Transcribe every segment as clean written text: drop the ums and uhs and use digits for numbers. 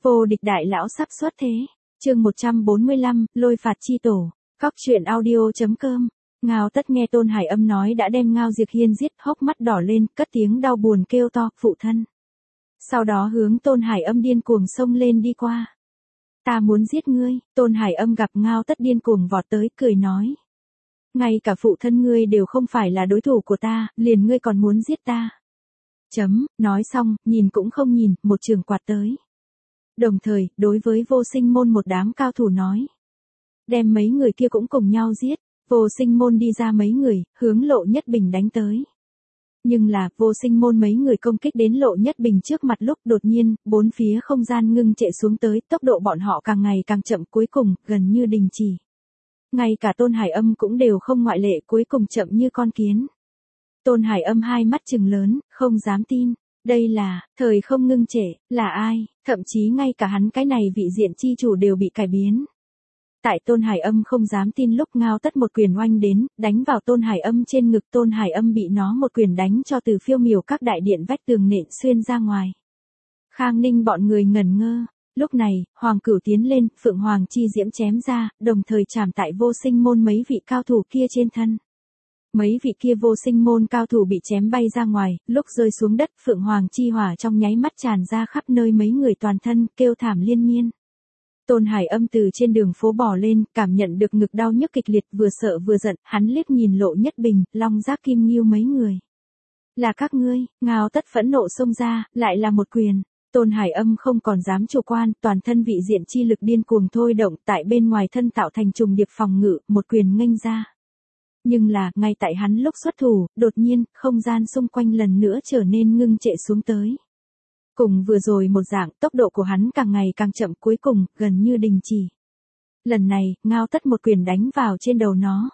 Vô địch đại lão sắp xuất thế. Chương 145, lôi phạt chi tổ. Cóc truyện audio.com. Ngao Tất nghe Tôn Hải Âm nói đã đem Ngao Diệc Hiên giết, hốc mắt đỏ lên, cất tiếng đau buồn kêu to, phụ thân. Sau đó hướng Tôn Hải Âm điên cuồng xông lên đi qua. Ta muốn giết ngươi. Tôn Hải Âm gặp Ngao Tất điên cuồng vọt tới, cười nói. Ngay cả phụ thân ngươi đều không phải là đối thủ của ta, liền ngươi còn muốn giết ta. Nói xong, nhìn cũng không nhìn, một trường quạt tới. Đồng thời, đối với Vô Sinh Môn một đám cao thủ nói. Đem mấy người kia cũng cùng nhau giết. Vô Sinh Môn đi ra mấy người, hướng Lộ Nhất Bình đánh tới. Nhưng là, Vô Sinh Môn mấy người công kích đến Lộ Nhất Bình trước mặt lúc đột nhiên, bốn phía không gian ngưng trệ xuống tới, tốc độ bọn họ càng ngày càng chậm, cuối cùng, gần như đình chỉ. Ngay cả Tôn Hải Âm cũng đều không ngoại lệ, cuối cùng chậm như con kiến. Tôn Hải Âm hai mắt trừng lớn, không dám tin. Đây là, thời không ngưng trệ, là ai, thậm chí ngay cả hắn cái này vị diện chi chủ đều bị cải biến. Tại Tôn Hải Âm không dám tin lúc Ngao Tất một quyền oanh đến, đánh vào Tôn Hải Âm trên ngực, Tôn Hải Âm bị nó một quyền đánh cho từ phiêu miểu các đại điện vách tường nện xuyên ra ngoài. Khang Ninh bọn người ngẩn ngơ. Lúc này, Hoàng Cửu tiến lên, Phượng Hoàng chi diễm chém ra, đồng thời chạm tại Vô Sinh Môn mấy vị cao thủ kia trên thân. Mấy vị kia Vô Sinh Môn cao thủ bị chém bay ra ngoài, lúc rơi xuống đất, Phượng Hoàng chi hỏa trong nháy mắt tràn ra khắp nơi, mấy người toàn thân kêu thảm liên miên. Tôn Hải Âm từ trên đường phố bò lên, cảm nhận được ngực đau nhức kịch liệt, vừa sợ vừa giận, hắn liếc nhìn Lộ Nhất Bình, Long Giác Kim Ngưu mấy người. Là các ngươi. Ngao Tất phẫn nộ xông ra, lại là một quyền. Tôn Hải Âm không còn dám chủ quan, toàn thân vị diện chi lực điên cuồng thôi động, tại bên ngoài thân tạo thành trùng điệp phòng ngự, một quyền nghênh ra. Nhưng là, ngay tại hắn lúc xuất thủ, đột nhiên, không gian xung quanh lần nữa trở nên ngưng trệ xuống tới. Cùng vừa rồi một dạng, tốc độ của hắn càng ngày càng chậm, cuối cùng, gần như đình chỉ. Lần này, Ngao Tất một quyền đánh vào trên đầu nó.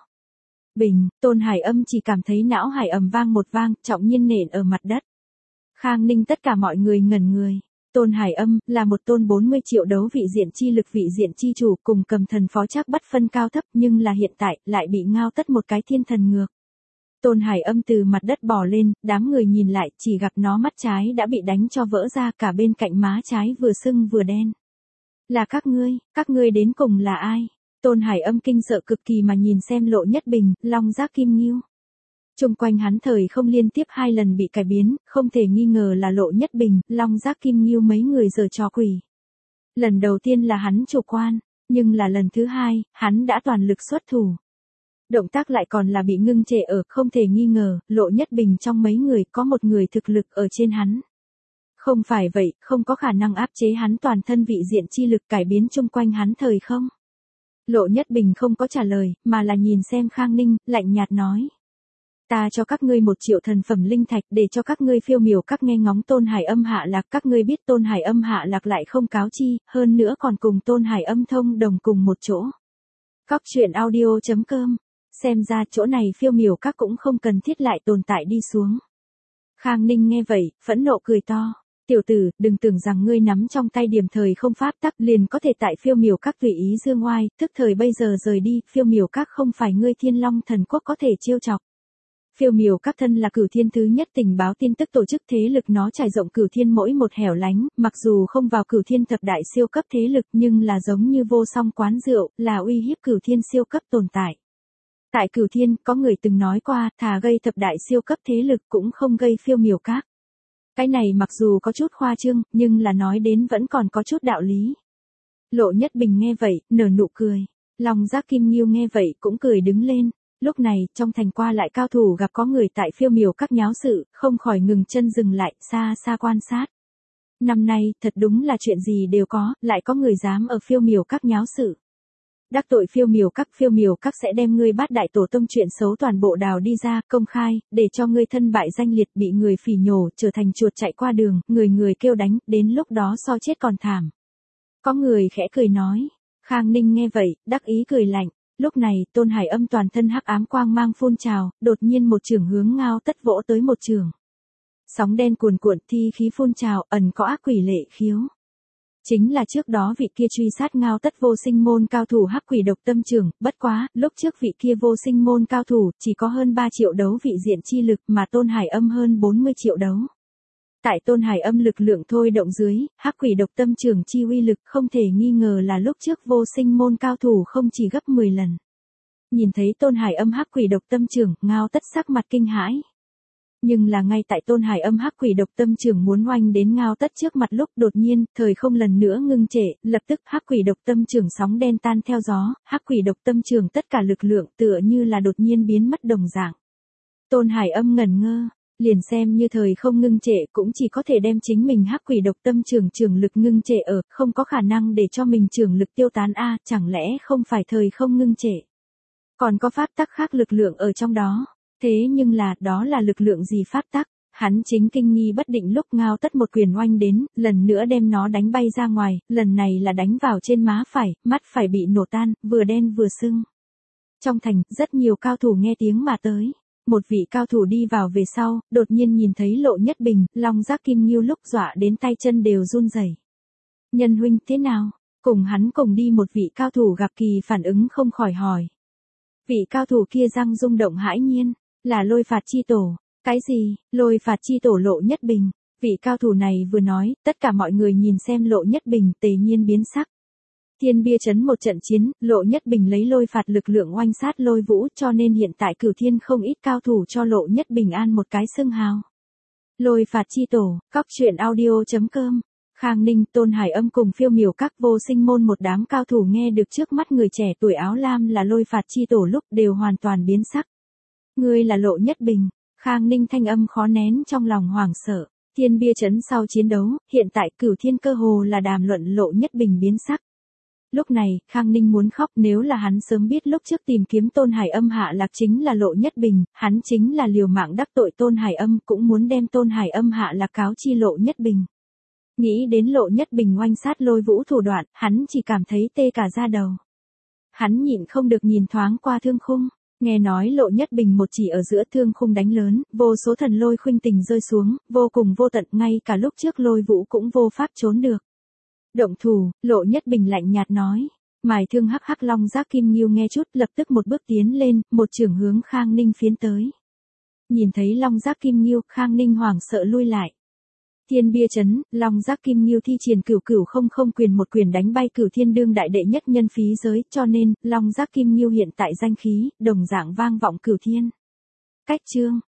Bình, Tôn Hải Âm chỉ cảm thấy não hải ầm vang một vang, trọng nhiên nện ở mặt đất. Khang Ninh tất cả mọi người ngẩn người. Tôn Hải Âm, là một tôn 40 triệu đấu vị diện chi lực vị diện chi chủ, cùng Cầm Thần phó Trác bất phân cao thấp, nhưng là hiện tại, lại bị Ngao Tất một cái thiên thần ngược. Tôn Hải Âm từ mặt đất bò lên, đám người nhìn lại, chỉ gặp nó mắt trái đã bị đánh cho vỡ ra, cả bên cạnh má trái vừa sưng vừa đen. Là các ngươi đến cùng là ai? Tôn Hải Âm kinh sợ cực kỳ mà nhìn xem Lộ Nhất Bình, Long Giác Kim Ngưu. Trung quanh hắn thời không liên tiếp 2 lần bị cải biến, không thể nghi ngờ là Lộ Nhất Bình, Long Giác Kim Ngưu mấy người giở trò quỷ. Lần đầu tiên là hắn chủ quan, nhưng là lần thứ hai, hắn đã toàn lực xuất thủ. Động tác lại còn là bị ngưng trệ ở, không thể nghi ngờ, Lộ Nhất Bình trong mấy người có một người thực lực ở trên hắn. Không phải vậy, không có khả năng áp chế hắn toàn thân vị diện chi lực cải biến chung quanh hắn thời không. Lộ Nhất Bình không có trả lời, mà là nhìn xem Khang Ninh, lạnh nhạt nói. Ta cho các ngươi 1 triệu thần phẩm linh thạch để cho các ngươi phiêu miểu các nghe ngóng Tôn Hải Âm hạ lạc, các ngươi biết Tôn Hải Âm hạ lạc lại không cáo chi, hơn nữa còn cùng Tôn Hải Âm thông đồng cùng một chỗ. Cóc truyện audio.com. Xem ra chỗ này phiêu miểu các cũng không cần thiết lại tồn tại đi xuống. Khang Ninh nghe vậy, phẫn nộ cười to. Tiểu tử, đừng tưởng rằng ngươi nắm trong tay điểm thời không pháp tắc liền có thể tại phiêu miểu các tùy ý dương oai, tức thời bây giờ rời đi, phiêu miểu các không phải ngươi Thiên Long Thần Quốc có thể trêu chọc. Phiêu miểu các thân là Cửu Thiên thứ nhất tình báo tin tức tổ chức thế lực, nó trải rộng Cửu Thiên mỗi một hẻo lánh, mặc dù không vào Cửu Thiên thập đại siêu cấp thế lực nhưng là giống như Vô Song quán rượu, là uy hiếp Cửu Thiên siêu cấp tồn tại. Tại Cửu Thiên, có người từng nói qua, thà gây thập đại siêu cấp thế lực cũng không gây phiêu miểu các. Cái này mặc dù có chút khoa trương, nhưng là nói đến vẫn còn có chút đạo lý. Lộ Nhất Bình nghe vậy, nở nụ cười. Long Giác Kim Ngưu nghe vậy cũng cười đứng lên. Lúc này, trong thành qua lại cao thủ gặp có người tại phiêu miểu các nháo sự, không khỏi ngừng chân dừng lại, xa xa quan sát. Năm nay, thật đúng là chuyện gì đều có, lại có người dám ở phiêu miểu các nháo sự. Đắc tội phiêu miểu các sẽ đem ngươi bát đại tổ tông chuyện xấu toàn bộ đào đi ra, công khai, để cho ngươi thân bại danh liệt, bị người phỉ nhổ, trở thành chuột chạy qua đường, người kêu đánh, đến lúc đó so chết còn thảm. Có người khẽ cười nói. Khang Ninh nghe vậy, đắc ý cười lạnh. Lúc này, Tôn Hải Âm toàn thân hắc ám quang mang phun trào, đột nhiên một chưởng hướng Ngao Tất vỗ tới một chưởng. Sóng đen cuồn cuộn, thi khí phun trào, ẩn có ác quỷ lệ khiếu. Chính là trước đó vị kia truy sát Ngao Tất Vô Sinh Môn cao thủ hắc quỷ độc tâm trưởng, bất quá, lúc trước vị kia Vô Sinh Môn cao thủ chỉ có hơn 3 triệu đấu vị diện chi lực mà Tôn Hải Âm hơn 40 triệu đấu. Tại Tôn Hải Âm lực lượng thôi động dưới, hắc quỷ độc tâm trưởng chi uy lực không thể nghi ngờ là lúc trước vô sinh môn cao thủ không chỉ gấp 10 lần. Nhìn thấy Tôn Hải Âm hắc quỷ độc tâm trưởng, Ngao Tất sắc mặt kinh hãi. Nhưng là ngay tại Tôn Hải Âm hắc quỷ độc tâm trưởng muốn oanh đến Ngao Tất trước mặt lúc đột nhiên, thời không lần nữa ngưng trệ, lập tức hắc quỷ độc tâm trưởng sóng đen tan theo gió, hắc quỷ độc tâm trưởng tất cả lực lượng tựa như là đột nhiên biến mất đồng dạng. Tôn Hải Âm ngẩn ngơ, liền xem như thời không ngưng trệ cũng chỉ có thể đem chính mình hắc quỷ độc tâm trưởng lực ngưng trệ ở, không có khả năng để cho mình trưởng lực tiêu tán chẳng lẽ không phải thời không ngưng trệ. Còn có pháp tắc khác lực lượng ở trong đó. Thế nhưng là, đó là lực lượng gì pháp tắc? Hắn chính kinh nghi bất định lúc Ngao Tất một quyền oanh đến, lần nữa đem nó đánh bay ra ngoài, lần này là đánh vào trên má phải, mắt phải bị nổ tan, vừa đen vừa sưng. Trong thành, rất nhiều cao thủ nghe tiếng mà tới. Một vị cao thủ đi vào về sau, đột nhiên nhìn thấy Lộ Nhất Bình, Long Giác Kim Ngưu lúc dọa đến tay chân đều run rẩy. Nhân huynh thế nào? Cùng hắn cùng đi một vị cao thủ gặp kỳ phản ứng không khỏi hỏi. Vị cao thủ kia răng rung động hãi nhiên, là Lôi Phạt chi tổ. Cái gì? Lôi Phạt chi tổ Lộ Nhất Bình? Vị cao thủ này vừa nói, tất cả mọi người nhìn xem Lộ Nhất Bình tề nhiên biến sắc. Thiên Bia trấn một trận chiến, Lộ Nhất Bình lấy lôi phạt lực lượng oanh sát Lôi Vũ, cho nên hiện tại Cửu Thiên không ít cao thủ cho Lộ Nhất Bình an một cái xưng hào. Lôi Phạt chi tổ, cóc truyện audio.com. Khang Ninh, Tôn Hải Âm cùng Phiêu Miểu các vô sinh môn một đám cao thủ nghe được trước mắt người trẻ tuổi áo lam là Lôi Phạt chi tổ lúc đều hoàn toàn biến sắc. Ngươi là Lộ Nhất Bình? Khang Ninh thanh âm khó nén trong lòng hoảng sợ. Thiên Bia trấn sau chiến đấu, hiện tại Cửu Thiên cơ hồ là đàm luận Lộ Nhất Bình biến sắc. Lúc này, Khang Ninh muốn khóc, nếu là hắn sớm biết lúc trước tìm kiếm Tôn Hải Âm hạ lạc chính là Lộ Nhất Bình, hắn chính là liều mạng đắc tội Tôn Hải Âm cũng muốn đem Tôn Hải Âm hạ lạc cáo chi Lộ Nhất Bình. Nghĩ đến Lộ Nhất Bình oanh sát Lôi Vũ thủ đoạn, hắn chỉ cảm thấy tê cả da đầu. Hắn nhịn không được nhìn thoáng qua thương khung, nghe nói Lộ Nhất Bình một chỉ ở giữa thương khung đánh lớn, vô số thần lôi khuynh tình rơi xuống, vô cùng vô tận, ngay cả lúc trước Lôi Vũ cũng vô pháp trốn được. Động thủ, Lộ Nhất Bình lạnh nhạt nói. Mài thương hắc hắc Long Giác Kim Ngưu nghe chút lập tức một bước tiến lên, một chưởng hướng Khang Ninh phiến tới. Nhìn thấy Long Giác Kim Ngưu, Khang Ninh hoảng sợ lui lại. Thiên Bia trấn, Long Giác Kim Ngưu thi triển cửu không quyền một quyền đánh bay Cửu Thiên đương đại đệ nhất nhân phí giới, cho nên, Long Giác Kim Ngưu hiện tại danh khí, đồng dạng vang vọng Cửu Thiên. Cách chương.